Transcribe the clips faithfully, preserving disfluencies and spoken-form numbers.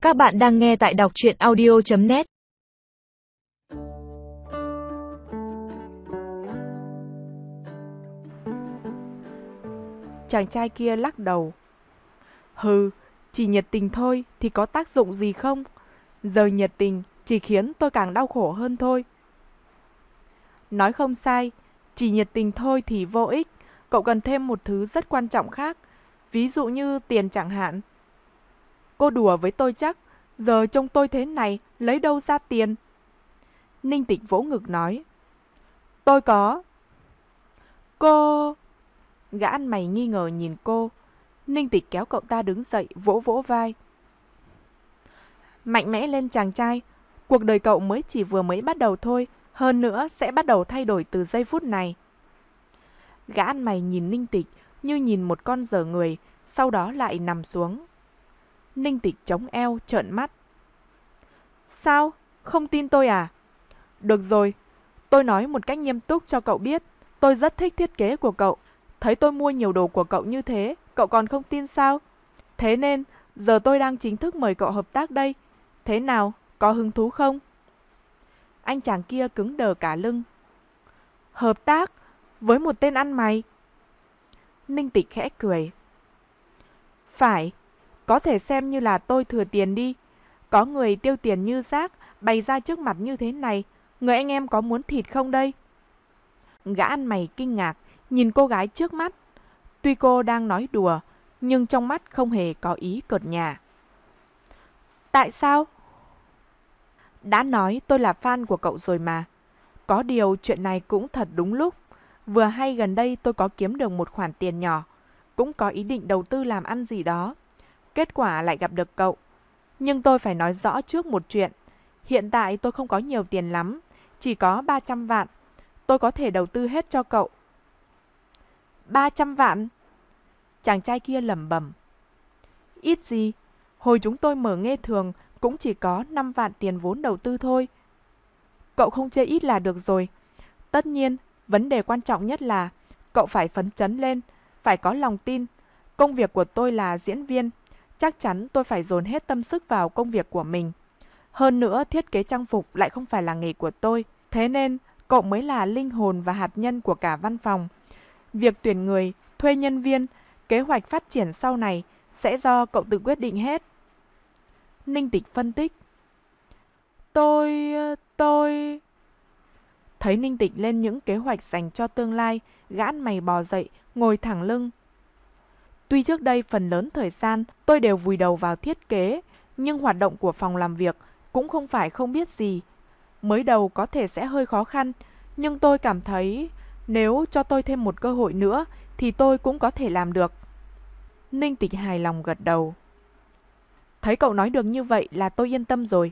Các bạn đang nghe tại đọc truyện audio chấm net. Chàng trai kia lắc đầu. Hừ, chỉ nhiệt tình thôi thì có tác dụng gì không? Giờ nhiệt tình chỉ khiến tôi càng đau khổ hơn thôi. Nói không sai, chỉ nhiệt tình thôi thì vô ích. Cậu cần thêm một thứ rất quan trọng khác, ví dụ như tiền chẳng hạn. Cô đùa với tôi chắc, giờ trông tôi thế này lấy đâu ra tiền? Ninh Tịch vỗ ngực nói. Tôi có. Cô... Gã ăn mày nghi ngờ nhìn cô. Ninh Tịch kéo cậu ta đứng dậy, vỗ vỗ vai. Mạnh mẽ lên chàng trai, cuộc đời cậu mới chỉ vừa mới bắt đầu thôi, hơn nữa sẽ bắt đầu thay đổi từ giây phút này. Gã ăn mày nhìn Ninh Tịch như nhìn một con dở người, sau đó lại nằm xuống. Ninh Tịch chống eo trợn mắt. Sao? Không tin tôi à? Được rồi, tôi nói một cách nghiêm túc cho cậu biết, tôi rất thích thiết kế của cậu. Thấy tôi mua nhiều đồ của cậu như thế, cậu còn không tin sao? Thế nên, giờ tôi đang chính thức mời cậu hợp tác đây. Thế nào, có hứng thú không? Anh chàng kia cứng đờ cả lưng. Hợp tác? Với một tên ăn mày? Ninh Tịch khẽ cười. Phải, có thể xem như là tôi thừa tiền đi. Có người tiêu tiền như rác, bày ra trước mặt như thế này. Người anh em có muốn thịt không đây? Gã ăn mày kinh ngạc, nhìn cô gái trước mắt. Tuy cô đang nói đùa, nhưng trong mắt không hề có ý cợt nhả. Tại sao? Đã nói tôi là fan của cậu rồi mà. Có điều chuyện này cũng thật đúng lúc. Vừa hay gần đây tôi có kiếm được một khoản tiền nhỏ, cũng có ý định đầu tư làm ăn gì đó. Kết quả lại gặp được cậu. Nhưng tôi phải nói rõ trước một chuyện. Hiện tại tôi không có nhiều tiền lắm, chỉ có ba trăm vạn. Tôi có thể đầu tư hết cho cậu. ba trăm vạn? Chàng trai kia lẩm bẩm. Ít gì, hồi chúng tôi mở nghe thường cũng chỉ có năm vạn tiền vốn đầu tư thôi. Cậu không chê ít là được rồi. Tất nhiên, vấn đề quan trọng nhất là cậu phải phấn chấn lên, phải có lòng tin. Công việc của tôi là diễn viên, chắc chắn tôi phải dồn hết tâm sức vào công việc của mình. Hơn nữa, thiết kế trang phục lại không phải là nghề của tôi. Thế nên, cậu mới là linh hồn và hạt nhân của cả văn phòng. Việc tuyển người, thuê nhân viên, kế hoạch phát triển sau này sẽ do cậu tự quyết định hết. Ninh Tịch phân tích. Tôi... tôi... Thấy Ninh Tịch lên những kế hoạch dành cho tương lai, gã ăn mày bò dậy, ngồi thẳng lưng. Tuy trước đây phần lớn thời gian tôi đều vùi đầu vào thiết kế, nhưng hoạt động của phòng làm việc cũng không phải không biết gì. Mới đầu có thể sẽ hơi khó khăn, nhưng tôi cảm thấy nếu cho tôi thêm một cơ hội nữa thì tôi cũng có thể làm được. Ninh Tịch hài lòng gật đầu. Thấy cậu nói được như vậy là tôi yên tâm rồi.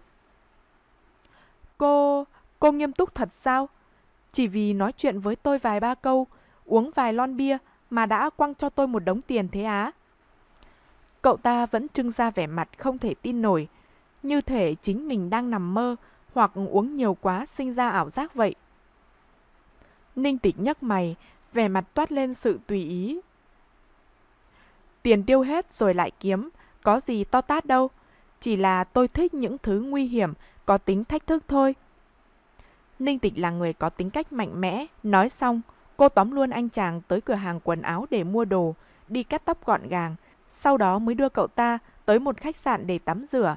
Cô... cô nghiêm túc thật sao? Chỉ vì nói chuyện với tôi vài ba câu, uống vài lon bia mà đã quăng cho tôi một đống tiền thế á? Cậu ta vẫn trưng ra vẻ mặt không thể tin nổi, như thể chính mình đang nằm mơ hoặc uống nhiều quá sinh ra ảo giác vậy. Ninh Tịch nhấc mày, vẻ mặt toát lên sự tùy ý. Tiền tiêu hết rồi lại kiếm, có gì to tát đâu. Chỉ là tôi thích những thứ nguy hiểm, có tính thách thức thôi. Ninh Tịch là người có tính cách mạnh mẽ. Nói xong, cô tóm luôn anh chàng tới cửa hàng quần áo để mua đồ, đi cắt tóc gọn gàng, sau đó mới đưa cậu ta tới một khách sạn để tắm rửa.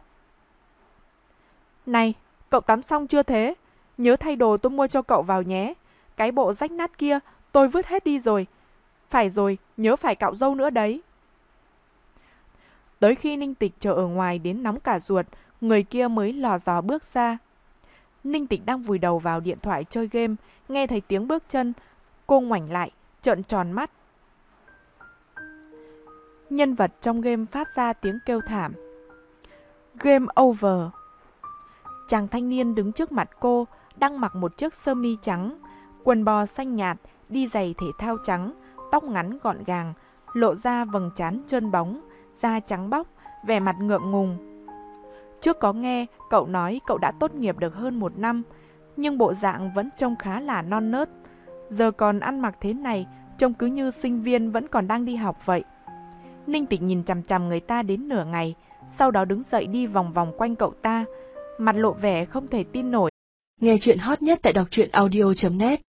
Này, cậu tắm xong chưa thế? Nhớ thay đồ tôi mua cho cậu vào nhé. Cái bộ rách nát kia tôi vứt hết đi rồi. Phải rồi, nhớ phải cạo râu nữa đấy. Tới khi Ninh Tịch chờ ở ngoài đến nóng cả ruột, người kia mới lò dò bước ra. Ninh Tịch đang vùi đầu vào điện thoại chơi game, nghe thấy tiếng bước chân. Cô ngoảnh lại, trợn tròn mắt. Nhân vật trong game phát ra tiếng kêu thảm. Game over. Chàng thanh niên đứng trước mặt cô, đang mặc một chiếc sơ mi trắng, quần bò xanh nhạt, đi giày thể thao trắng, tóc ngắn gọn gàng, lộ ra vầng trán trơn bóng, da trắng bóc, vẻ mặt ngượng ngùng. Trước có nghe cậu nói cậu đã tốt nghiệp được hơn một năm, nhưng bộ dạng vẫn trông khá là non nớt. Giờ còn ăn mặc thế này, trông cứ như sinh viên vẫn còn đang đi học vậy. Ninh Tịch nhìn chằm chằm người ta đến nửa ngày, sau đó đứng dậy đi vòng vòng quanh cậu ta, mặt lộ vẻ không thể tin nổi. Nghe chuyện hot nhất tại đọc truyện audio chấm net